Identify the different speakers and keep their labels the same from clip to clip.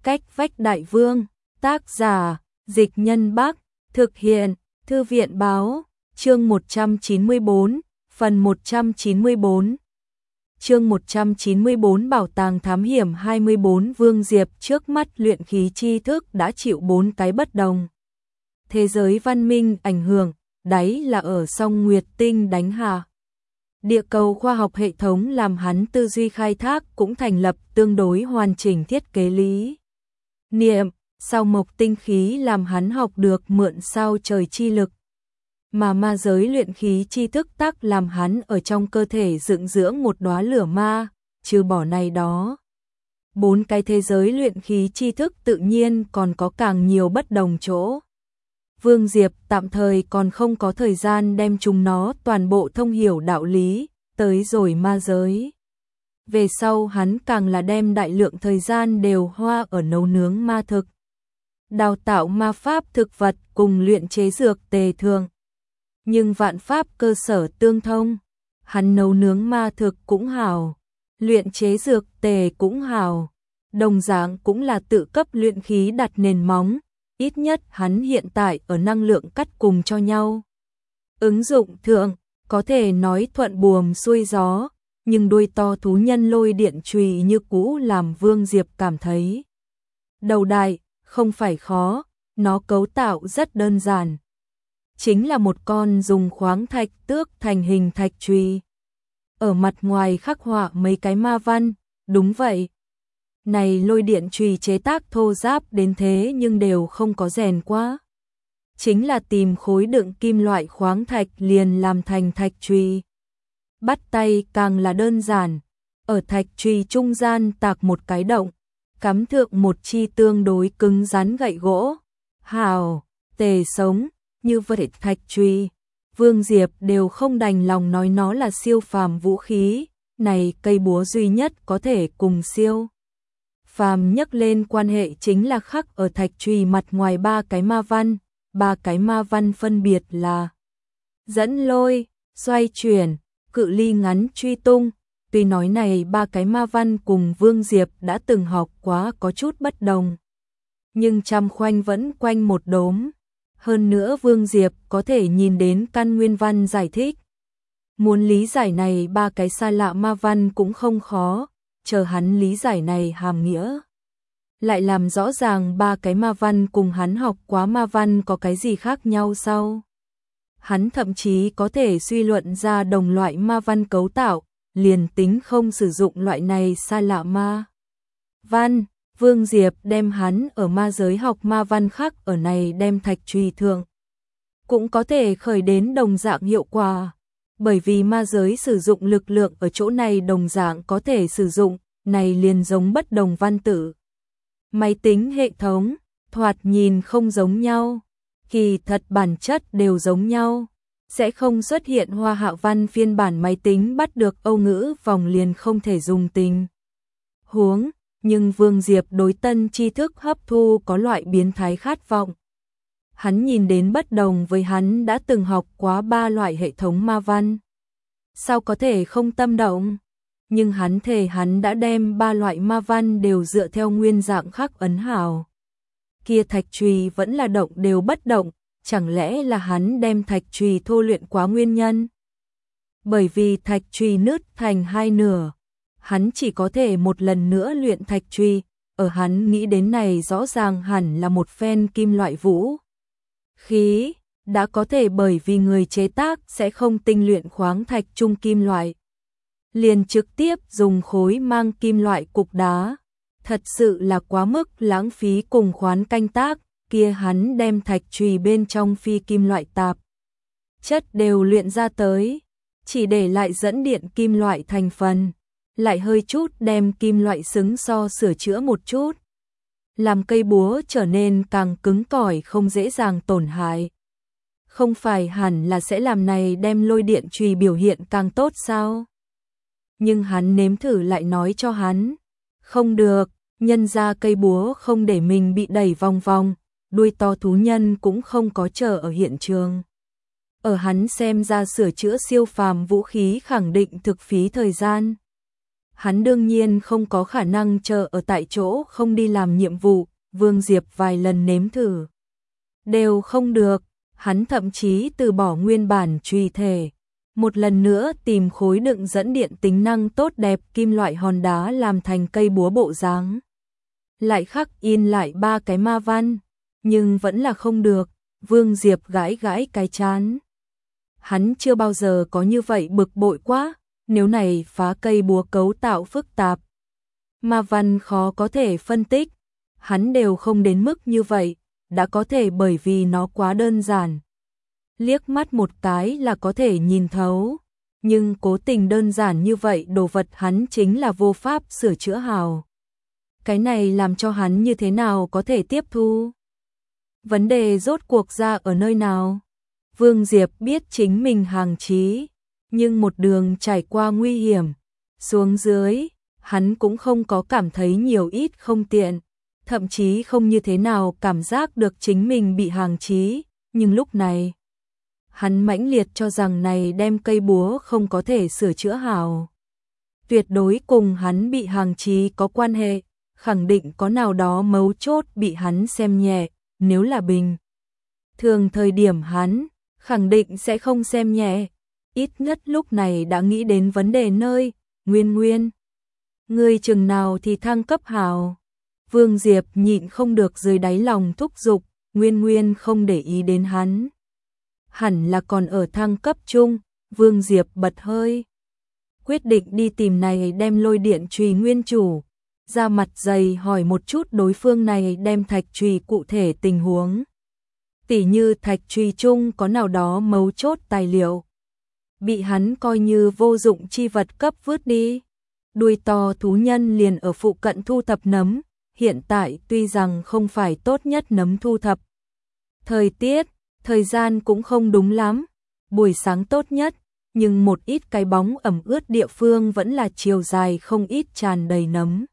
Speaker 1: Cách vách đại vương, tác giả, Dịch Nhân Bắc, thực hiện, Thư viện báo, chương 194, phần 194. Chương 194 Bảo tàng thám hiểm 24 Vương Diệp trước mắt luyện khí tri thức đã chịu 4 cái bất đồng. Thế giới văn minh ảnh hưởng, đáy là ở song Nguyệt Tinh đánh hạ. Địa cầu khoa học hệ thống làm hắn tư duy khai thác cũng thành lập tương đối hoàn chỉnh thiết kế lý niệm, sao mộc tinh khí làm hắn học được mượn sao trời chi lực. Mà ma giới luyện khí tri thức tác làm hắn ở trong cơ thể dựng dưỡng một đóa lửa ma, trừ bỏ này đó. 4 cái thế giới luyện khí tri thức tự nhiên còn có càng nhiều bất đồng chỗ. Vương Diệp tạm thời còn không có thời gian đem chúng nó toàn bộ thông hiểu đạo lý, tới rồi ma giới. Về sau hắn càng là đem đại lượng thời gian đều hoa ở nấu nướng ma thực, đào tạo ma pháp thực vật cùng luyện chế dược tề thường. Nhưng vạn pháp cơ sở tương thông, hắn nấu nướng ma thực cũng hảo, luyện chế dược tề cũng hảo, đồng dạng cũng là tự cấp luyện khí đặt nền móng, ít nhất hắn hiện tại ở năng lượng cắt cùng cho nhau. Ứng dụng thượng, có thể nói thuận buồm xuôi gió, nhưng đuôi to thú nhân lôi điện chùy như cũ làm Vương Diệp cảm thấy đầu đại, không phải khó, nó cấu tạo rất đơn giản. Chính là một con dùng khoáng thạch tước thành hình thạch chùy. Ở mặt ngoài khắc họa mấy cái ma văn, đúng vậy. Này lôi điện chùy chế tác thô ráp đến thế nhưng đều không có rèn quá. Chính là tìm khối đựng kim loại khoáng thạch liền làm thành thạch chùy. Bắt tay càng là đơn giản, ở thạch chùy trung gian tạc một cái động, cắm thượng một chi tương đối cứng rắn gậy gỗ. Hào, tề sống, như vậy thạch chùy, Vương Diệp đều không đành lòng nói nó là siêu phàm vũ khí, này cây búa duy nhất có thể cùng siêu phàm nhắc lên quan hệ chính là khắc ở thạch chùy mặt ngoài 3 cái ma văn, 3 cái ma văn phân biệt là dẫn lôi, xoay chuyển, cự ly ngắn truy tung. Tuy nói này 3 cái ma văn cùng Vương Diệp đã từng học quá có chút bất đồng, nhưng trăm khoanh vẫn quanh một đốm. Hơn nữa Vương Diệp có thể nhìn đến căn nguyên văn giải thích. Muốn lý giải này 3 cái xa lạ ma văn cũng không khó, chờ hắn lý giải này hàm nghĩa. Lại làm rõ ràng 3 cái ma văn cùng hắn học quá ma văn có cái gì khác nhau sau. Hắn thậm chí có thể suy luận ra đồng loại ma văn cấu tạo, liền tính không sử dụng loại này xa lạ ma văn. Vương Diệp đem hắn ở ma giới học ma văn khắc ở này đem thạch chùy thượng, cũng có thể khởi đến đồng dạng hiệu quả, bởi vì ma giới sử dụng lực lượng ở chỗ này đồng dạng có thể sử dụng, này liền giống bất đồng văn tử. Máy tính hệ thống, thoạt nhìn không giống nhau, kỳ thật bản chất đều giống nhau, sẽ không xuất hiện hoa hạ văn phiên bản máy tính bắt được Âu ngữ vòng liền không thể dùng tình huống. Nhưng Vương Diệp đối tân tri thức hấp thu có loại biến thái khát vọng. Hắn nhìn đến bất đồng với hắn đã từng học quá 3 loại hệ thống ma văn. Sao có thể không tâm động? Nhưng hắn thề hắn đã đem 3 loại ma văn đều dựa theo nguyên dạng khắc ấn hảo. Kia thạch chùy vẫn là động đều bất động, chẳng lẽ là hắn đem thạch chùy thô luyện quá nguyên nhân? Bởi vì thạch chùy nứt thành 2 nửa. Hắn chỉ có thể một lần nữa luyện thạch chùy, ở hắn nghĩ đến này rõ ràng hẳn là một phen kim loại vũ khí, đã có thể bởi vì người chế tác sẽ không tinh luyện khoáng thạch trung kim loại, liền trực tiếp dùng khối mang kim loại cục đá, thật sự là quá mức lãng phí cùng khoán canh tác, kia hắn đem thạch chùy bên trong phi kim loại tạp chất đều luyện ra tới, chỉ để lại dẫn điện kim loại thành phần. Lại hơi chút đem kim loại xứng so sửa chữa một chút, làm cây búa trở nên càng cứng cỏi không dễ dàng tổn hại. Không phải hẳn là sẽ làm này đem lôi điện chùy biểu hiện càng tốt sao? Nhưng hắn nếm thử lại nói cho hắn, không được, nhân ra cây búa không để mình bị đẩy vòng vòng, đuôi to thú nhân cũng không có chờ ở hiện trường. Ở hắn xem ra sửa chữa siêu phàm vũ khí khẳng định thực phí thời gian. Hắn đương nhiên không có khả năng chờ ở tại chỗ không đi làm nhiệm vụ, Vương Diệp vài lần nếm thử. Đều không được, hắn thậm chí từ bỏ nguyên bản truy thể. Một lần nữa tìm khối đựng dẫn điện tính năng tốt đẹp kim loại hòn đá làm thành cây búa bộ dáng. Lại khắc in lại 3 cái ma văn, nhưng vẫn là không được, Vương Diệp gãi gãi cái chán. Hắn chưa bao giờ có như vậy bực bội quá, nếu này phá cây búa cấu tạo phức tạp. Ma văn khó có thể phân tích, hắn đều không đến mức như vậy, đã có thể bởi vì nó quá đơn giản. Liếc mắt một cái là có thể nhìn thấu, nhưng cố tình đơn giản như vậy đồ vật hắn chính là vô pháp sửa chữa hào. Cái này làm cho hắn như thế nào có thể tiếp thu? Vấn đề rốt cuộc ra ở nơi nào? Vương Diệp biết chính mình hàng chí, nhưng một đường trải qua nguy hiểm, xuống dưới, hắn cũng không có cảm thấy nhiều ít không tiện, thậm chí không như thế nào cảm giác được chính mình bị hàng chí, nhưng lúc này, hắn mãnh liệt cho rằng này đem cây búa không có thể sửa chữa hảo. Tuyệt đối cùng hắn bị hàng chí có quan hệ, khẳng định có nào đó mấu chốt bị hắn xem nhẹ, nếu là bình. Thường thời điểm hắn, khẳng định sẽ không xem nhẹ, ít nhất lúc này đã nghĩ đến vấn đề nơi, Nguyên. Ngươi chừng nào thì thăng cấp hảo. Vương Diệp nhịn không được dưới đáy lòng thúc giục, Nguyên không để ý đến hắn. Hẳn là còn ở thăng cấp chung, Vương Diệp bật hơi. Quyết định đi tìm này đem lôi điện chùy nguyên chủ, ra mặt dày hỏi một chút đối phương này đem thạch chùy cụ thể tình huống. Tỉ như thạch chùy chung có nào đó mấu chốt tài liệu. Bị hắn coi như vô dụng chi vật cấp vứt đi. Đuôi to thú nhân liền ở phụ cận thu thập nấm, hiện tại tuy rằng không phải tốt nhất nấm thu thập. Thời tiết, thời gian cũng không đúng lắm, buổi sáng tốt nhất, nhưng một ít cái bóng ẩm ướt địa phương vẫn là chiều dài không ít tràn đầy nấm.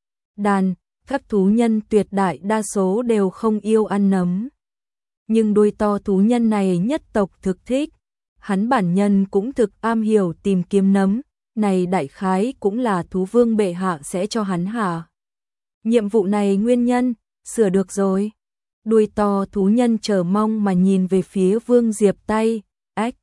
Speaker 1: Đàn, các thú nhân tuyệt đại đa số đều không yêu ăn nấm. Nhưng đuôi to thú nhân này nhất tộc thực thích, hắn bản nhân cũng thực am hiểu tìm kiếm nấm, này đại khái cũng là thú vương bệ hạ sẽ cho hắn hả. Nhiệm vụ này nguyên nhân, sửa được rồi. Đuôi to thú nhân chờ mong mà nhìn về phía Vương Diệp tay, ách.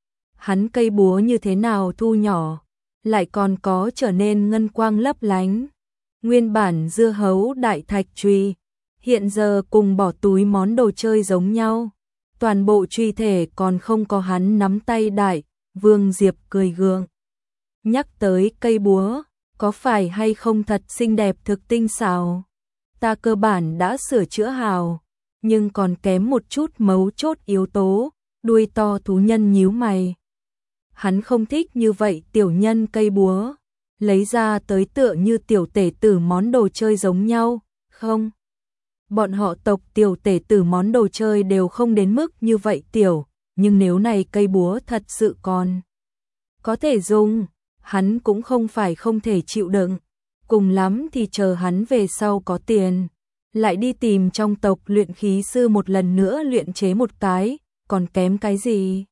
Speaker 1: Hắn cây búa như thế nào thu nhỏ, lại còn có trở nên ngân quang lấp lánh. Nguyên bản dưa hấu đại thạch chùy, hiện giờ cùng bỏ túi món đồ chơi giống nhau. Toàn bộ chùy thể còn không có hắn nắm tay đại, Vương Diệp cười gượng. Nhắc tới cây búa, có phải hay không thật xinh đẹp thực tinh xảo? Ta cơ bản đã sửa chữa hào, nhưng còn kém một chút mấu chốt yếu tố, đuôi to thú nhân nhíu mày. Hắn không thích như vậy tiểu nhân cây búa, lấy ra tới tựa như tiểu tể tử món đồ chơi giống nhau, không? Bọn họ tộc tiểu tể tử món đồ chơi đều không đến mức như vậy tiểu, nhưng nếu này cây búa thật sự còn có thể dùng, hắn cũng không phải không thể chịu đựng, cùng lắm thì chờ hắn về sau có tiền, lại đi tìm trong tộc luyện khí sư một lần nữa luyện chế một cái, còn kém cái gì?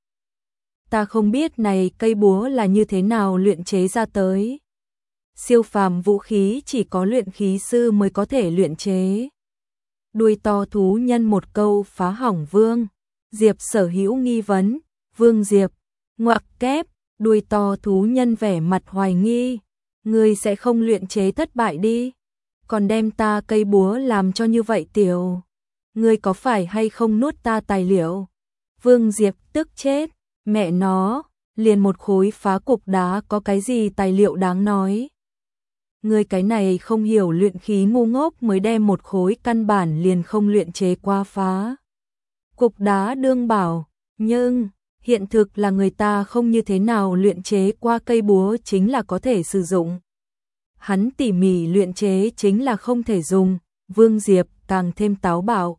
Speaker 1: Ta không biết này cây búa là như thế nào luyện chế ra tới. Siêu phàm vũ khí chỉ có luyện khí sư mới có thể luyện chế. Đuôi to thú nhân một câu phá hỏng Vương Diệp sở hữu nghi vấn. Vương Diệp, ngoặc kép, đuôi to thú nhân vẻ mặt hoài nghi. Ngươi sẽ không luyện chế thất bại đi. Còn đem ta cây búa làm cho như vậy tiểu. Ngươi có phải hay không nuốt ta tài liệu? Vương Diệp tức chết. Mẹ nó, liền một khối phá cục đá có cái gì tài liệu đáng nói. Ngươi cái này không hiểu luyện khí ngu ngốc mới đem một khối căn bản liền không luyện chế qua phá. Cục đá đương bảo, nhưng hiện thực là người ta không như thế nào luyện chế qua cây búa chính là có thể sử dụng. Hắn tỉ mỉ luyện chế chính là không thể dùng, Vương Diệp càng thêm táo bạo.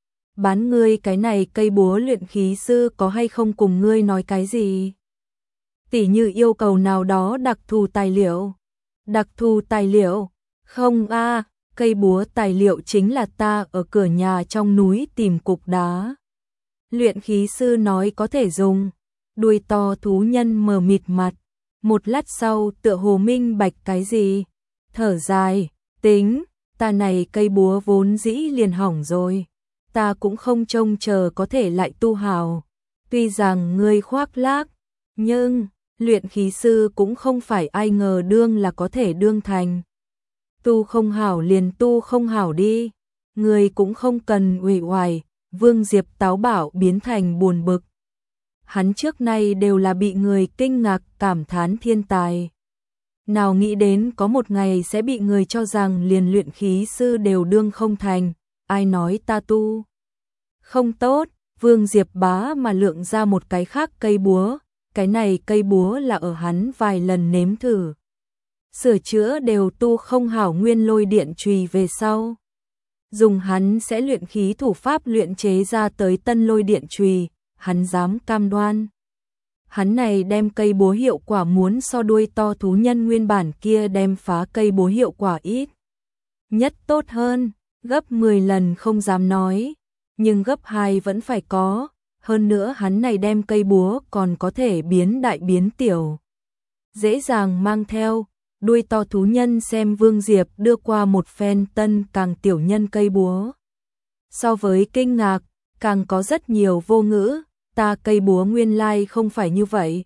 Speaker 1: Bán ngươi cái này cây búa luyện khí sư có hay không cùng ngươi nói cái gì? Tỉ như yêu cầu nào đó đặc thù tài liệu. Đặc thù tài liệu? Không a, cây búa tài liệu chính là ta ở cửa nhà trong núi tìm cục đá. Luyện khí sư nói có thể dùng. Đuôi to thú nhân mờ mịt mặt. Một lát sau tựa hồ minh bạch cái gì, thở dài, tính, ta này cây búa vốn dĩ liền hỏng rồi, ta cũng không trông chờ có thể lại tu hào. Tuy rằng ngươi khoác lác, nhưng luyện khí sư cũng không phải ai ngờ đương là có thể đương thành. Tu không hảo liền tu không hảo đi, ngươi cũng không cần uể oải. Vương Diệp táo bạo biến thành buồn bực. Hắn trước nay đều là bị người kinh ngạc cảm thán thiên tài. Nào nghĩ đến có một ngày sẽ bị người cho rằng liền luyện khí sư đều đương không thành, ai nói ta tu không tốt. Vương Diệp bá mà lượng ra một cái khác cây búa, cái này cây búa là ở hắn vài lần nếm thử sửa chữa đều tu không hảo nguyên lôi điện chùy về sau. Dùng hắn sẽ luyện khí thủ pháp luyện chế ra tới tân lôi điện chùy, hắn dám cam đoan. Hắn này đem cây búa hiệu quả muốn so đuôi to thú nhân nguyên bản kia đem phá cây búa hiệu quả ít nhất tốt hơn, gấp 10 lần không dám nói, nhưng gấp 2 vẫn phải có, hơn nữa hắn này đem cây búa còn có thể biến đại biến tiểu. Dễ dàng mang theo, đuôi to thú nhân xem Vương Diệp đưa qua một phen tân càng tiểu nhân cây búa. So với kinh ngạc, càng có rất nhiều vô ngữ, ta cây búa nguyên lai không phải như vậy.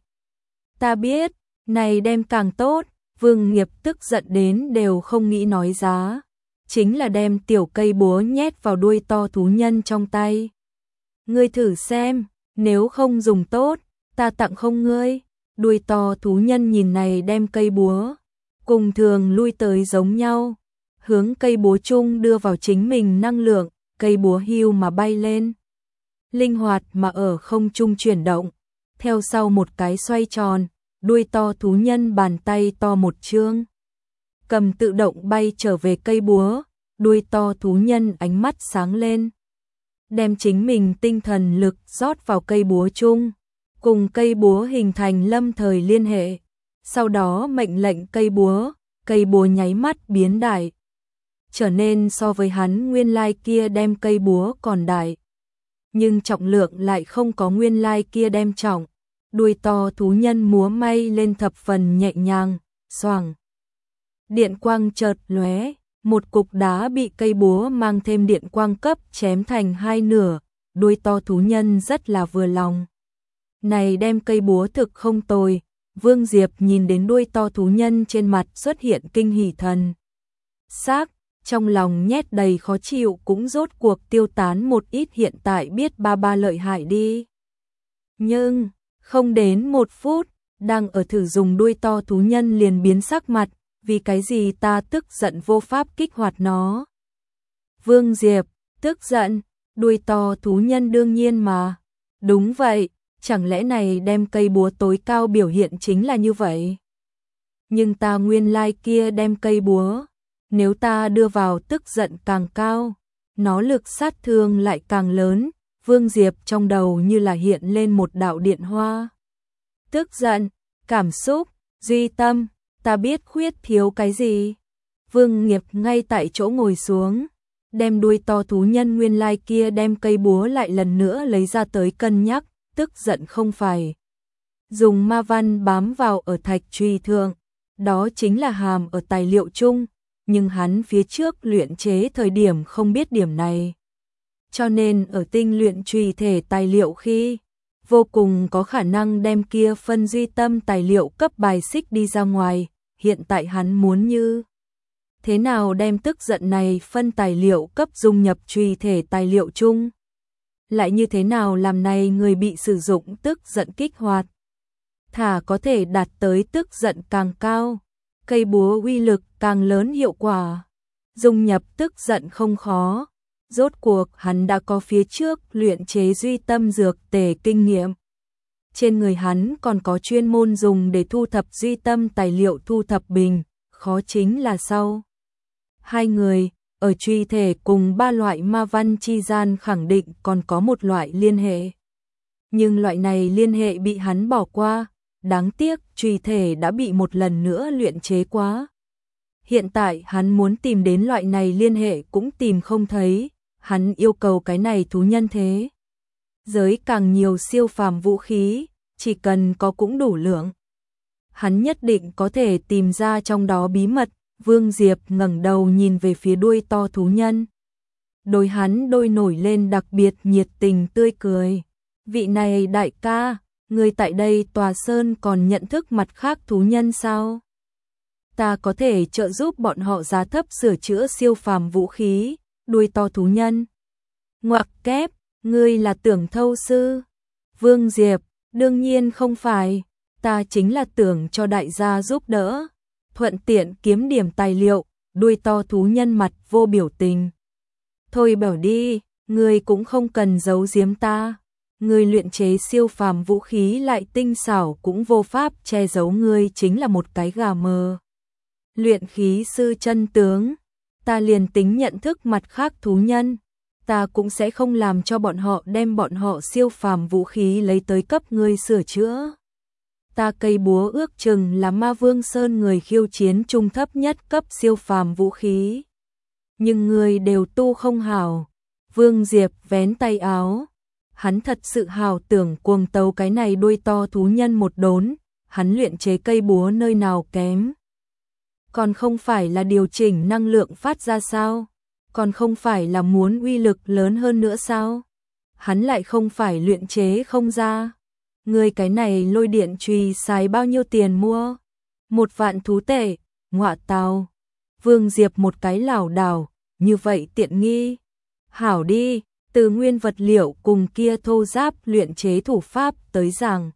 Speaker 1: Ta biết, này đem càng tốt, Vương Nghiệp tức giận đến đều không nghĩ nói giá. Chính là đem tiểu cây búa nhét vào đuôi to thú nhân trong tay. Ngươi thử xem, nếu không dùng tốt, ta tặng không ngươi. Đuôi to thú nhân nhìn này đem cây búa, cùng thường lui tới giống nhau, hướng cây búa chung đưa vào chính mình năng lượng, cây búa hưu mà bay lên. Linh hoạt mà ở không trung chuyển động, theo sau một cái xoay tròn, đuôi to thú nhân bàn tay to một chương. Cầm tự động bay trở về cây búa, đuôi to thú nhân ánh mắt sáng lên. Đem chính mình tinh thần lực rót vào cây búa chung, cùng cây búa hình thành lâm thời liên hệ. Sau đó mệnh lệnh cây búa nháy mắt biến đại. Trở nên so với hắn nguyên lai kia đem cây búa còn đại. Nhưng trọng lượng lại không có nguyên lai kia đem trọng. Đuôi to thú nhân múa may lên thập phần nhẹ nhàng, xoàng. Điện quang chợt lóe, một cục đá bị cây búa mang thêm điện quang cấp chém thành hai nửa, đuôi to thú nhân rất là vừa lòng. Này đem cây búa thực không tồi, Vương Diệp nhìn đến đuôi to thú nhân trên mặt xuất hiện kinh hỉ thần sắc, trong lòng nhét đầy khó chịu cũng rốt cuộc tiêu tán một ít, hiện tại biết ba lợi hại đi. Nhưng, không đến 1 phút, đang ở thử dùng đuôi to thú nhân liền biến sắc mặt, vì cái gì ta tức giận vô pháp kích hoạt nó. Vương Diệp, tức giận, đuôi to thú nhân đương nhiên mà. Đúng vậy, chẳng lẽ này đem cây búa tối cao biểu hiện chính là như vậy? Nhưng ta nguyên lai kia đem cây búa, nếu ta đưa vào tức giận càng cao, nó lực sát thương lại càng lớn. Vương Diệp trong đầu như là hiện lên một đạo điện hoa. Tức giận, cảm xúc, duy tâm, ta biết khuyết thiếu cái gì. Vương Nghiệp ngay tại chỗ ngồi xuống, đem đuôi to thú nhân nguyên lai kia đem cây búa lại lần nữa lấy ra tới cân nhắc, tức giận không phải dùng ma văn bám vào ở thạch truy thượng, đó chính là hàm ở tài liệu chung, nhưng hắn phía trước luyện chế thời điểm không biết điểm này. Cho nên ở tinh luyện trùy thể tài liệu khi, vô cùng có khả năng đem kia phân duy tâm tài liệu cấp bài xích đi ra ngoài, hiện tại hắn muốn như thế nào đem tức giận này phân tài liệu cấp dung nhập trùy thể tài liệu chung. Lại như thế nào làm này người bị sử dụng tức giận kích hoạt. Thả có thể đạt tới tức giận càng cao, cây búa uy lực càng lớn hiệu quả. Dung nhập tức giận không khó. Rốt cuộc hắn đã có phía trước luyện chế duy tâm dược tề kinh nghiệm. Trên người hắn còn có chuyên môn dùng để thu thập duy tâm tài liệu thu thập bình, khó chính là sau. Hai người, ở truy thể cùng 3 loại ma văn chi gian khẳng định còn có một loại liên hệ. Nhưng loại này liên hệ bị hắn bỏ qua, đáng tiếc truy thể đã bị một lần nữa luyện chế quá. Hiện tại hắn muốn tìm đến loại này liên hệ cũng tìm không thấy. Hắn yêu cầu cái này thú nhân thế giới càng nhiều siêu phàm vũ khí, chỉ cần có cũng đủ lượng. hắn nhất định có thể tìm ra trong đó bí mật. Vương Diệp ngẩng đầu nhìn về phía đuôi to thú nhân. Đôi hắn đôi nổi lên đặc biệt nhiệt tình tươi cười. Vị này đại ca, người tại đây Tòa Sơn còn nhận thức mặt khác thú nhân sao? Ta có thể trợ giúp bọn họ giá thấp sửa chữa siêu phàm vũ khí. Đuôi to thú nhân. Ngoặc kép, ngươi là Tưởng Thâu sư? Vương Diệp, đương nhiên không phải, ta chính là tưởng cho đại gia giúp đỡ, thuận tiện kiếm điểm tài liệu. Đuôi to thú nhân mặt vô biểu tình. Thôi bảo đi, ngươi cũng không cần giấu giếm ta. Ngươi luyện chế siêu phàm vũ khí lại tinh xảo cũng vô pháp che giấu ngươi chính là một cái gà mờ. Luyện khí sư chân tướng, ta liền tính nhận thức mặt khác thú nhân, ta cũng sẽ không làm cho bọn họ đem bọn họ siêu phàm vũ khí lấy tới cấp ngươi sửa chữa. Ta cây búa ước chừng là Ma Vương Sơn người khiêu chiến trung thấp nhất cấp siêu phàm vũ khí. Nhưng ngươi đều tu không hảo. Vương Diệp vén tay áo. Hắn thật sự hào tưởng cuồng tấu cái này đuôi to thú nhân một đốn. Hắn luyện chế cây búa nơi nào kém. Còn không phải là điều chỉnh năng lượng phát ra sao? Còn không phải là muốn uy lực lớn hơn nữa sao? Hắn lại không phải luyện chế không ra. Người cái này lôi điện chùy xài bao nhiêu tiền mua? 1.000 thú tệ, ngọa tào. Vương Diệp một cái lảo đảo, như vậy tiện nghi. Hảo đi, từ nguyên vật liệu cùng kia thô giáp luyện chế thủ pháp tới rằng.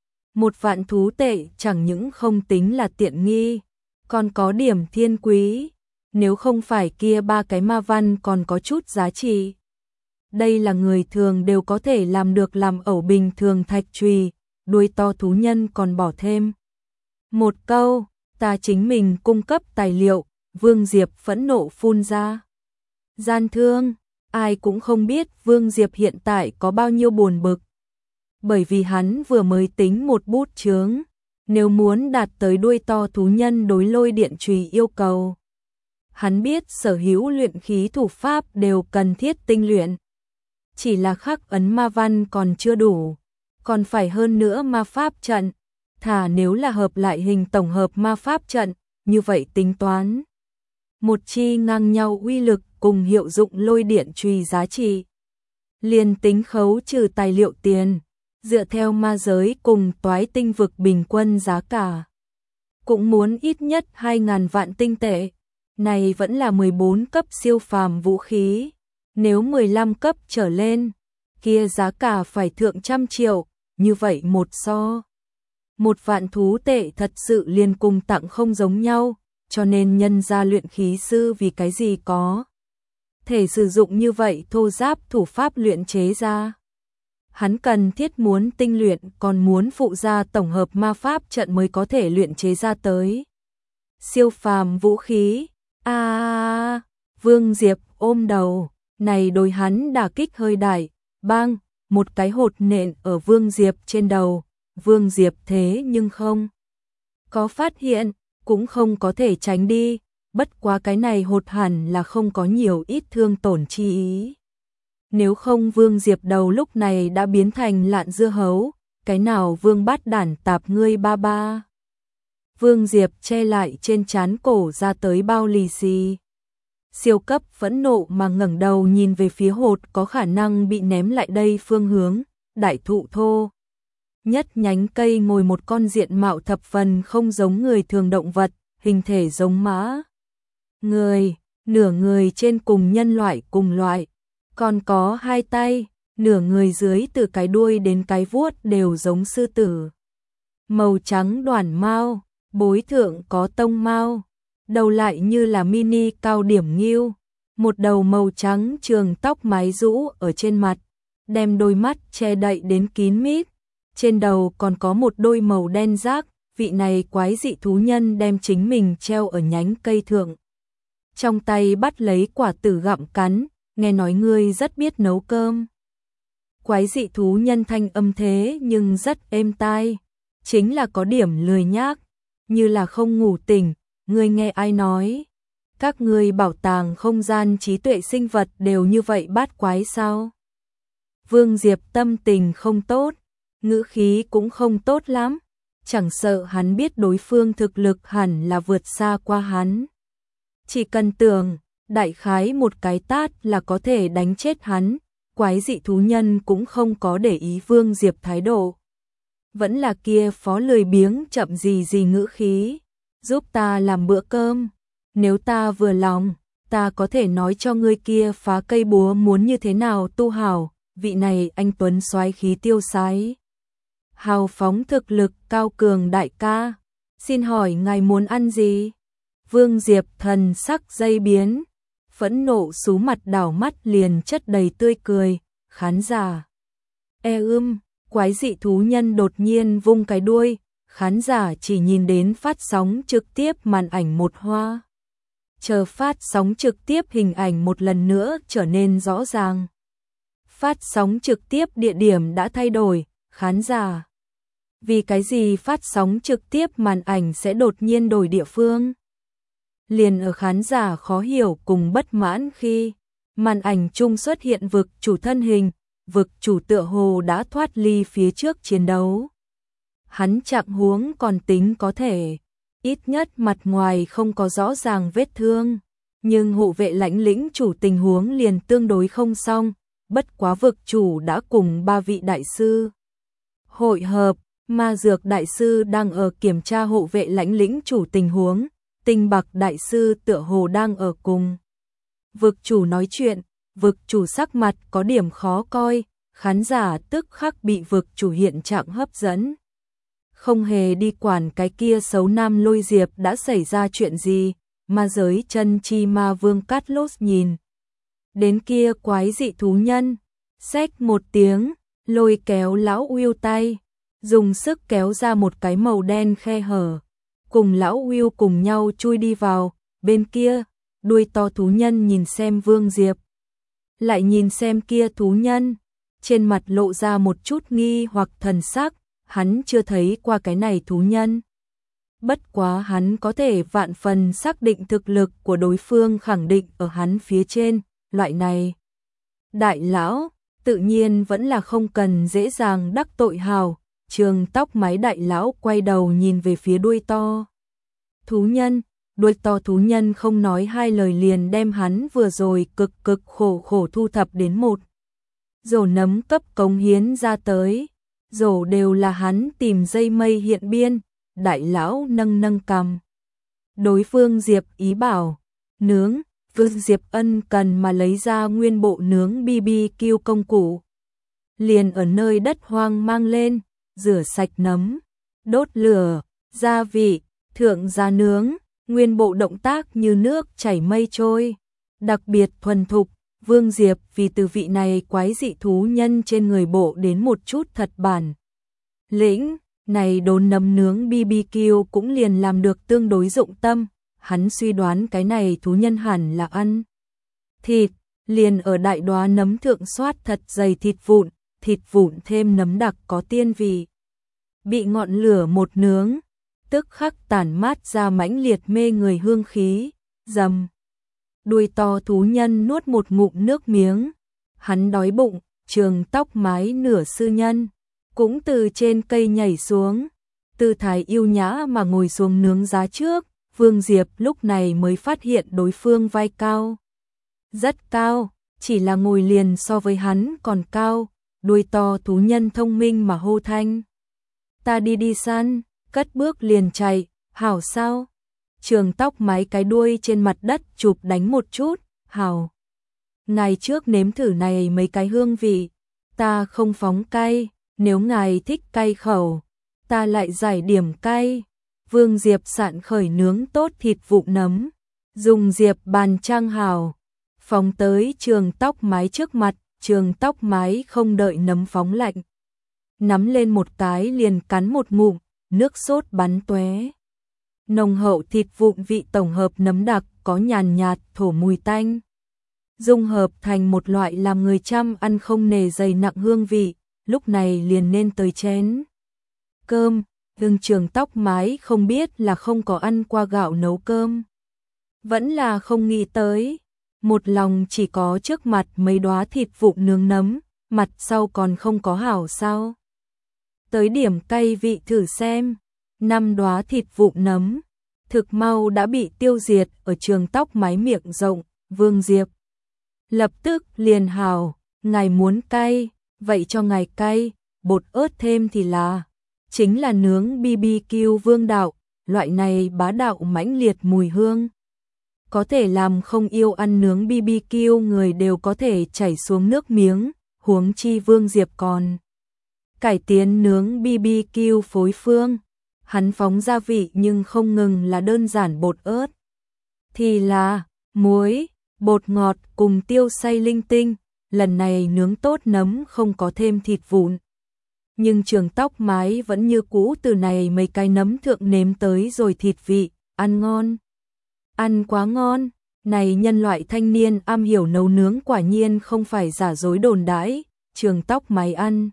Speaker 1: 1.000 thú tệ chẳng những không tính là tiện nghi, còn có điểm thiên quý. Nếu không phải kia 3 cái ma văn còn có chút giá trị. Đây là người thường đều có thể làm được, làm ẩu bình thường thạch chùy. Đuôi to thú nhân còn bỏ thêm một câu, ta chính mình cung cấp tài liệu. Vương Diệp phẫn nộ phun ra. Gian thương, ai cũng không biết Vương Diệp hiện tại có bao nhiêu buồn bực. Bởi vì hắn vừa mới tính một bút chướng, nếu muốn đạt tới đuôi to thú nhân đối lôi điện chùy yêu cầu. Hắn biết sở hữu luyện khí thủ pháp đều cần thiết tinh luyện. Chỉ là khắc ấn ma văn còn chưa đủ, còn phải hơn nữa ma pháp trận. Thà nếu là hợp lại hình tổng hợp ma pháp trận, như vậy tính toán. Một chi ngang nhau uy lực cùng hiệu dụng lôi điện chùy giá trị. Liền tính khấu trừ tài liệu tiền, dựa theo ma giới cùng toái tinh vực bình quân giá cả. Cũng muốn ít nhất 2.000 vạn tinh tệ. Này vẫn là 14 cấp siêu phàm vũ khí. Nếu 15 cấp trở lên, kia giá cả phải thượng trăm triệu. Như vậy một so. 1.000 thú tệ thật sự liền cùng tặng không giống nhau. Cho nên nhân gia luyện khí sư vì cái gì có thể sử dụng như vậy thô giáp thủ pháp luyện chế ra. Hắn cần thiết muốn tinh luyện, còn muốn phụ ra tổng hợp ma pháp trận mới có thể luyện chế ra tới. Siêu phàm vũ khí. Vương Diệp ôm đầu, này đối hắn đả kích hơi đại. Bang, một cái hột nện ở Vương Diệp trên đầu. Vương Diệp thế nhưng không có phát hiện, cũng không có thể tránh đi. Bất quá cái này hột hẳn là không có nhiều ít thương tổn chi ý. Nếu không Vương Diệp đầu lúc này đã biến thành lạn dưa hấu. Cái nào Vương bát đản tạp ngươi ba ba. Vương Diệp che lại trên trán cổ ra tới bao lì xì. Siêu cấp phẫn nộ mà ngẩng đầu nhìn về phía hột có khả năng bị ném lại đây phương hướng. Đại thụ thô nhất nhánh cây ngồi một con diện mạo thập phần không giống người thường động vật, hình thể giống mã người, nửa người trên cùng nhân loại cùng loại, còn có 2 tay, nửa người dưới từ cái đuôi đến cái vuốt đều giống sư tử. Màu trắng đoản mao, bối thượng có tông mao, đầu lại như là mini cao điểm nghêu, một đầu màu trắng trường tóc mái rũ ở trên mặt, đem đôi mắt che đậy đến kín mít. Trên đầu còn có một đôi màu đen rác, vị này quái dị thú nhân đem chính mình treo ở nhánh cây thượng. Trong tay bắt lấy quả tử gặm cắn, nghe nói ngươi rất biết nấu cơm. Quái dị thú nhân thanh âm thế nhưng rất êm tai, chính là có điểm lười nhác, như là không ngủ tỉnh. Ngươi nghe ai nói? Các ngươi bảo tàng không gian trí tuệ sinh vật đều như vậy bát quái sao? Vương Diệp tâm tình không tốt. Ngữ khí cũng không tốt lắm, chẳng sợ hắn biết đối phương thực lực hẳn là vượt xa qua hắn. Chỉ cần tưởng, đại khái một cái tát là có thể đánh chết hắn, quái dị thú nhân cũng không có để ý Vương Diệp thái độ. Vẫn là kia phó lười biếng chậm gì ngữ khí, giúp ta làm bữa cơm, nếu ta vừa lòng, ta có thể nói cho ngươi kia phá cây búa muốn như thế nào tu hảo, vị này anh tuấn soái khí tiêu sái. Hào phóng thực lực cao cường đại ca, xin hỏi ngài muốn ăn gì? Vương Diệp thần sắc dây biến, phẫn nộ sú mặt đảo mắt liền chất đầy tươi cười, khán giả. Quái dị thú nhân đột nhiên vung cái đuôi, khán giả chỉ nhìn đến phát sóng trực tiếp màn ảnh một hoa. Chờ phát sóng trực tiếp hình ảnh một lần nữa trở nên rõ ràng. Phát sóng trực tiếp địa điểm đã thay đổi, khán giả. Vì cái gì phát sóng trực tiếp màn ảnh sẽ đột nhiên đổi địa phương? Liền ở khán giả khó hiểu cùng bất mãn khi màn ảnh chung xuất hiện vực chủ thân hình, vực chủ tựa hồ đã thoát ly phía trước chiến đấu. Hắn trạng huống còn tính có thể, ít nhất mặt ngoài không có rõ ràng vết thương, nhưng hộ vệ lãnh lĩnh chủ tình huống liền tương đối không xong, bất quá vực chủ đã cùng 3 vị đại sư hội hợp, ma dược đại sư đang ở kiểm tra hộ vệ lãnh lĩnh chủ tình huống, tinh bạc đại sư tựa hồ đang ở cùng vực chủ nói chuyện, vực chủ sắc mặt có điểm khó coi, khán giả tức khắc bị vực chủ hiện trạng hấp dẫn. Không hề đi quản cái kia xấu nam Lôi Diệp đã xảy ra chuyện gì, ma giới chân chi ma vương Cát-lốt nhìn đến kia quái dị thú nhân, xách một tiếng, lôi kéo lão Uy tay, dùng sức kéo ra một cái màu đen khe hở, cùng lão Uy cùng nhau chui đi vào, bên kia, đuôi to thú nhân nhìn xem Vương Diệp, lại nhìn xem kia thú nhân, trên mặt lộ ra một chút nghi hoặc thần sắc, hắn chưa thấy qua cái này thú nhân. Bất quá hắn có thể vạn phần xác định thực lực của đối phương khẳng định ở hắn phía trên, loại này. Đại lão, tự nhiên vẫn là không cần dễ dàng đắc tội hào, trường tóc mái đại lão quay đầu nhìn về phía đuôi to. Thú nhân, đuôi to thú nhân không nói hai lời liền đem hắn vừa rồi cực khổ thu thập đến một rổ nấm cấp cống hiến ra tới. Rổ đều là hắn tìm dây mây hiện biên, đại lão nâng cằm. Đối phương Diệp ý bảo, nướng, Vương Diệp ân cần mà lấy ra nguyên bộ nướng BBQ công cụ. Liền ở nơi đất hoang mang lên, rửa sạch nấm, đốt lửa, gia vị, thượng giá nướng, nguyên bộ động tác như nước chảy mây trôi, đặc biệt thuần thục. Vương Diệp vì từ vị này quái dị thú nhân trên người bộ đến một chút thật bản lĩnh, này đốn nấm nướng BBQ cũng liền làm được tương đối dụng tâm, hắn suy đoán cái này thú nhân hẳn là ăn thịt, liền ở đại đóa nấm thượng xoát thật dày thịt vụn thêm nấm đặc có tiên vị. Bị ngọn lửa một nướng, tức khắc tản mát ra mãnh liệt mê người hương khí, dầm. Đuôi to thú nhân nuốt một ngụm nước miếng, hắn đói bụng, trường tóc mái nửa sư nhân, cũng từ trên cây nhảy xuống, tư thái yêu nhã mà ngồi xuống nướng giá trước, Vương Diệp lúc này mới phát hiện đối phương vai cao. Rất cao, chỉ là ngồi liền so với hắn còn cao, đuôi to thú nhân thông minh mà hô thanh. Ta đi săn, cất bước liền chạy, hảo sao? Trường tóc mái cái đuôi trên mặt đất chụp đánh một chút, hảo. Ngài trước nếm thử này mấy cái hương vị, ta không phóng cay, nếu ngài thích cay khẩu, ta lại giải điểm cay. Vương Diệp sạn khởi nướng tốt thịt vụn nấm, dùng Diệp bàn trang hảo, phóng tới trường tóc mái trước mặt, trường tóc mái không đợi nấm phóng lạnh. Nắm lên một cái liền cắn một ngụm, nước sốt bắn tóe. Nồng hậu thịt vụn vị tổng hợp nấm đặc có nhàn nhạt thổ mùi tanh. Dung hợp thành một loại làm người chăm ăn không nề dày nặng hương vị, lúc này liền nên tới chén cơm. Hương trường tóc mái không biết là không có ăn qua gạo nấu cơm, vẫn là không nghĩ tới, một lòng chỉ có trước mặt mấy đóa thịt vụn nướng nấm, mặt sau còn không có hảo sao. Tới điểm cay vị thử xem, 5 đóa thịt vụn nấm, thực mau đã bị tiêu diệt ở trường tóc mái miệng rộng. Vương Diệp lập tức liền hào, ngài muốn cay, vậy cho ngài cay, bột ớt thêm thì là, chính là nướng BBQ vương đạo, loại này bá đạo mãnh liệt mùi hương. Có thể làm không yêu ăn nướng BBQ người đều có thể chảy xuống nước miếng, huống chi Vương Diệp còn cải tiến nướng BBQ phối phương. Hắn phóng gia vị nhưng không ngừng là đơn giản bột ớt, thì là muối, bột ngọt cùng tiêu xay linh tinh. Lần này nướng tốt nấm không có thêm thịt vụn. Nhưng Trường tóc mái vẫn như cũ từ này mấy cái nấm thượng nếm tới rồi thịt vị, ăn ngon. Ăn quá ngon, này nhân loại thanh niên am hiểu nấu nướng quả nhiên không phải giả dối đồn đãi. Trường tóc mái ăn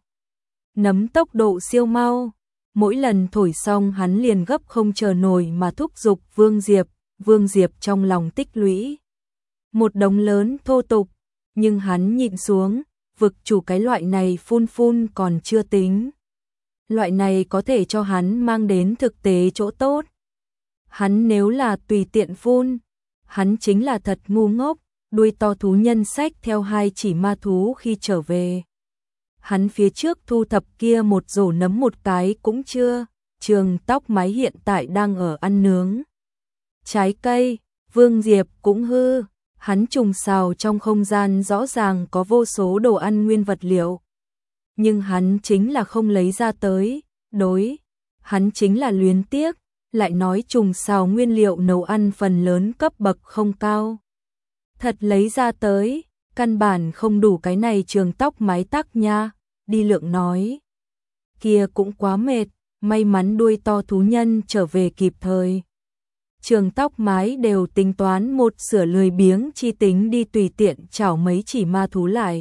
Speaker 1: nấm tốc độ siêu mau, mỗi lần thổi xong hắn liền gấp không chờ nổi mà thúc giục Vương Diệp. Vương Diệp trong lòng tích lũy một đống lớn thô tục, nhưng hắn nhịn xuống, vực chủ cái loại này phun phun còn chưa tính. Loại này có thể cho hắn mang đến thực tế chỗ tốt. Hắn nếu là tùy tiện phun, hắn chính là thật ngu ngốc. Đuôi to thú nhân sách theo 2 chỉ ma thú khi trở về. Hắn phía trước thu thập kia một rổ nấm một cái cũng chưa. Trường tóc mái hiện tại đang ở ăn nướng trái cây. Vương Diệp cũng hư, hắn trùng xào trong không gian rõ ràng có vô số đồ ăn nguyên vật liệu, nhưng hắn chính là không lấy ra tới. Đối, hắn chính là luyến tiếc, lại nói trùng xào nguyên liệu nấu ăn phần lớn cấp bậc không cao. Thật lấy ra tới, căn bản không đủ cái này. Trường tóc mái tắc nha, đi lượng nói. Kia cũng quá mệt, may mắn đuôi to thú nhân trở về kịp thời. Trường tóc mái đều tính toán một sửa lười biếng chi tính đi tùy tiện chảo mấy chỉ ma thú lại.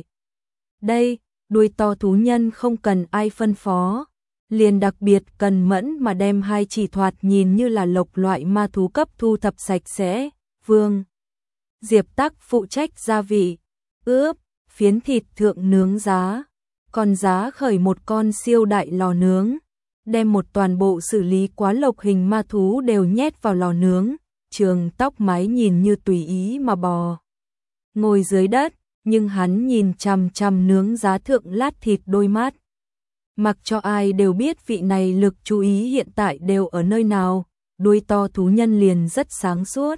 Speaker 1: Đây, đuôi to thú nhân không cần ai phân phó, liền đặc biệt cần mẫn mà đem 2 chỉ thoạt nhìn như là lộc loại ma thú cấp thu thập sạch sẽ. Vương Diệp tắc phụ trách gia vị, ướp, phiến thịt thượng nướng giá, còn giá khởi một con siêu đại lò nướng, đem một toàn bộ xử lý quá lộc hình ma thú đều nhét vào lò nướng. Trường tóc mái nhìn như tùy ý mà bò ngồi dưới đất, nhưng hắn nhìn chằm chằm nướng giá thượng lát thịt đôi mắt. Mặc cho ai đều biết vị này lực chú ý hiện tại đều ở nơi nào. Đuôi to thú nhân liền rất sáng suốt,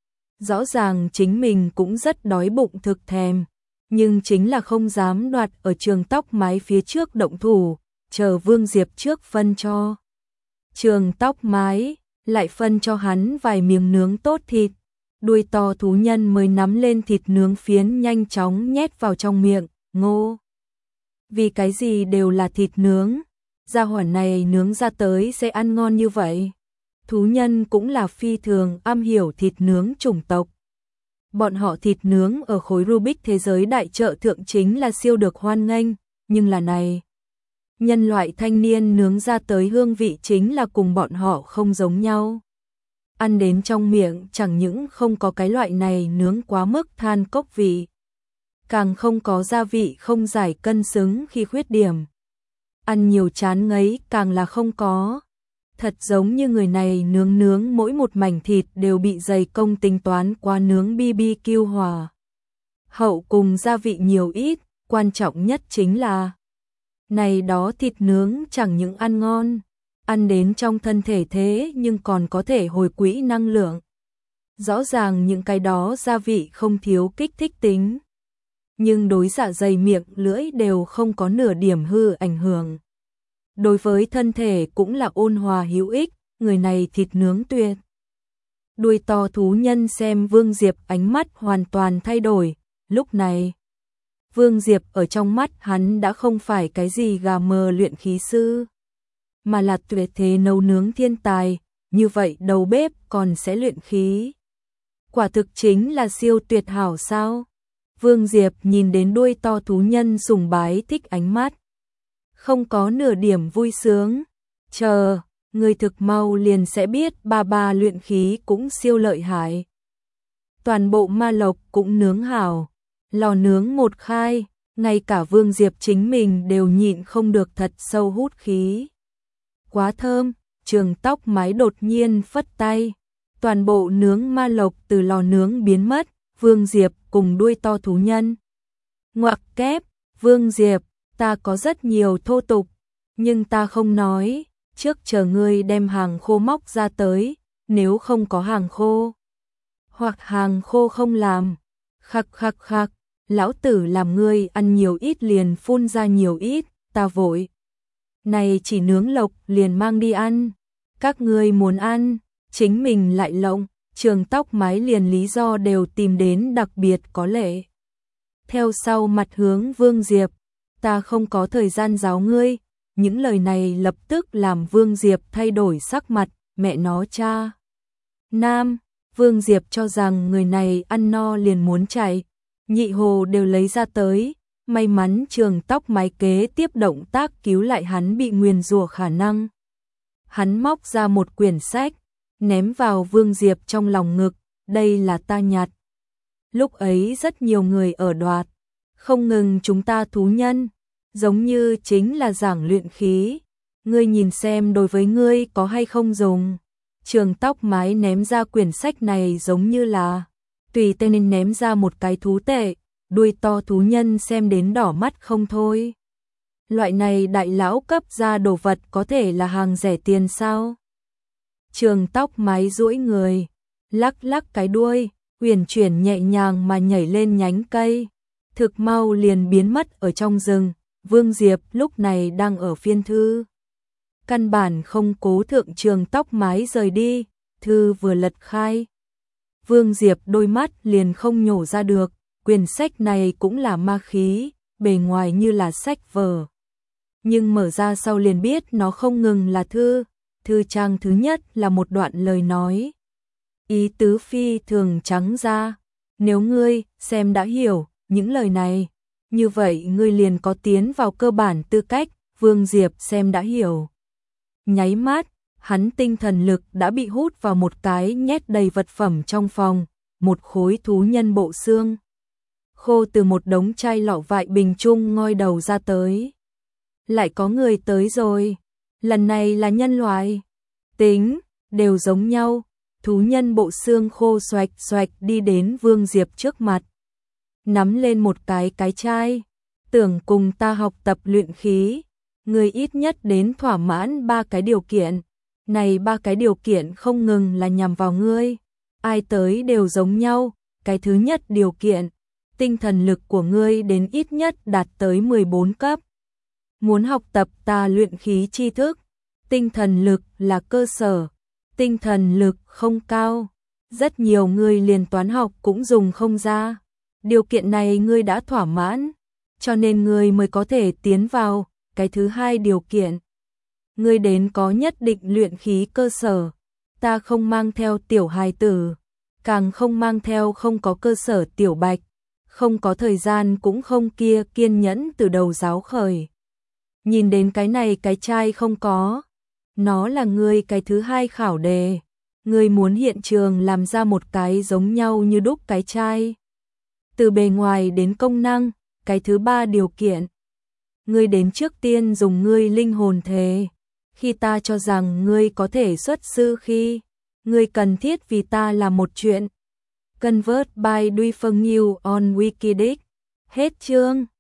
Speaker 1: rõ ràng chính mình cũng rất đói bụng thực thèm, nhưng chính là không dám đoạt ở trường tóc mái phía trước động thủ, chờ Vương Diệp trước phân cho. Trường tóc mái lại phân cho hắn vài miếng nướng tốt thịt. Đuôi to thú nhân mới nắm lên thịt nướng phiến nhanh chóng nhét vào trong miệng. Ngô, vì cái gì đều là thịt nướng, gia hỏa này nướng ra tới sẽ ăn ngon như vậy. Thú nhân cũng là phi thường am hiểu thịt nướng chủng tộc. Bọn họ thịt nướng ở khối Rubik thế giới đại chợ thượng chính là siêu được hoan nghênh, nhưng là này, nhân loại thanh niên nướng ra tới hương vị chính là cùng bọn họ không giống nhau. Ăn đến trong miệng chẳng những không có cái loại này nướng quá mức than cốc vị, càng không có gia vị không giải cân xứng khi khuyết điểm. Ăn nhiều chán ngấy càng là không có. Thật giống như người này nướng mỗi một mảnh thịt đều bị dày công tính toán qua nướng BBQ hòa hậu cùng gia vị nhiều ít. Quan trọng nhất chính là này đó thịt nướng chẳng những ăn ngon, ăn đến trong thân thể thế nhưng còn có thể hồi quỹ năng lượng. Rõ ràng những cái đó gia vị không thiếu kích thích tính, nhưng đối dạ dày miệng lưỡi đều không có nửa điểm hư ảnh hưởng. Đối với thân thể cũng là ôn hòa hữu ích, người này thịt nướng tuyệt. Đuôi to thú nhân xem Vương Diệp ánh mắt hoàn toàn thay đổi, lúc này Vương Diệp ở trong mắt hắn đã không phải cái gì gà mờ luyện khí sư, mà là tuyệt thế nấu nướng thiên tài. Như vậy đầu bếp còn sẽ luyện khí, quả thực chính là siêu tuyệt hảo sao. Vương Diệp nhìn đến đuôi to thú nhân sùng bái thích ánh mắt, không có nửa điểm vui sướng. Chờ, người thực mau liền sẽ biết ba luyện khí cũng siêu lợi hại. Toàn bộ ma lộc cũng nướng hảo, lò nướng một khai, ngay cả Vương Diệp chính mình đều nhịn không được thật sâu hút khí. Quá thơm, Trường Tóc Mái đột nhiên phất tay. Toàn bộ nướng ma lộc từ lò nướng biến mất, Vương Diệp cùng đuôi to thú nhân. Ngoặc kép, Vương Diệp, ta có rất nhiều thô tục, nhưng ta không nói, trước chờ ngươi đem hàng khô móc ra tới, nếu không có hàng khô. Hoặc hàng khô không làm, khắc khắc khắc, lão tử làm ngươi ăn nhiều ít liền phun ra nhiều ít, ta vội. Này chỉ nướng lộc liền mang đi ăn, các ngươi muốn ăn, chính mình lại lộng, Trường Tóc Mái liền lý do đều tìm đến đặc biệt có lệ. Theo sau mặt hướng Vương Diệp, ta không có thời gian giáo ngươi, những lời này lập tức làm Vương Diệp thay đổi sắc mặt, mẹ nó cha. Nam, Vương Diệp cho rằng người này ăn no liền muốn chạy, nhị hồ đều lấy ra tới, may mắn Trường Tóc Mái kế tiếp động tác cứu lại hắn bị nguyền rủa khả năng. Hắn móc ra một quyển sách, ném vào Vương Diệp trong lòng ngực, đây là ta nhặt. Lúc ấy rất nhiều người ở đoạt, không ngừng chúng ta thú nhân, giống như chính là giảng luyện khí. Ngươi nhìn xem đối với ngươi có hay không dùng. Trường Tóc Mái ném ra quyển sách này giống như là tùy tên ném ra một cái thú tệ, đuôi to thú nhân xem đến đỏ mắt không thôi. Loại này đại lão cấp ra đồ vật có thể là hàng rẻ tiền sao? Trường Tóc Mái duỗi người, lắc lắc cái đuôi, uyển chuyển nhẹ nhàng mà nhảy lên nhánh cây, thực mau liền biến mất ở trong rừng. Vương Diệp lúc này đang ở phiên thư, căn bản không cố thượng Trường Tóc Mái rời đi, thư vừa lật khai. Vương Diệp đôi mắt liền không nhổ ra được, quyển sách này cũng là ma khí, bề ngoài như là sách vở. Nhưng mở ra sau liền biết nó không ngừng là thư, thư trang thứ nhất là một đoạn lời nói. Ý tứ phi thường trắng ra, nếu ngươi xem đã hiểu những lời này, như vậy ngươi liền có tiến vào cơ bản tư cách. Vương Diệp xem đã hiểu. Nháy mắt, hắn tinh thần lực đã bị hút vào một cái nhét đầy vật phẩm trong phòng, một khối thú nhân bộ xương khô từ một đống chai lọ vại bình chung ngoi đầu ra tới. Lại có người tới rồi, lần này là nhân loại. Tính, đều giống nhau, thú nhân bộ xương khô xoạch xoạch đi đến Vương Diệp trước mặt. Nắm lên một cái chai, tưởng cùng ta học tập luyện khí, người ít nhất đến thỏa mãn 3 cái điều kiện. Này 3 cái điều kiện không ngừng là nhằm vào ngươi, ai tới đều giống nhau. Cái thứ nhất điều kiện, tinh thần lực của ngươi đến ít nhất đạt tới 14 cấp. Muốn học tập ta luyện khí tri thức, tinh thần lực là cơ sở, tinh thần lực không cao, rất nhiều người liền toán học cũng dùng không ra. Điều kiện này ngươi đã thỏa mãn, cho nên ngươi mới có thể tiến vào. Cái thứ hai điều kiện, ngươi đến có nhất định luyện khí cơ sở, ta không mang theo tiểu hài tử, càng không mang theo không có cơ sở tiểu bạch, không có thời gian cũng không kia kiên nhẫn từ đầu giáo khởi. Nhìn đến cái này cái chai không có, nó là ngươi cái thứ hai khảo đề, ngươi muốn hiện trường làm ra một cái giống nhau như đúc cái chai. Từ bề ngoài đến công năng, cái thứ ba điều kiện, ngươi đến trước tiên dùng ngươi linh hồn thề, khi ta cho rằng ngươi có thể xuất sư khi, ngươi cần thiết vì ta làm một chuyện. Convert by Duy Phương New on Wikidic. Hết chương.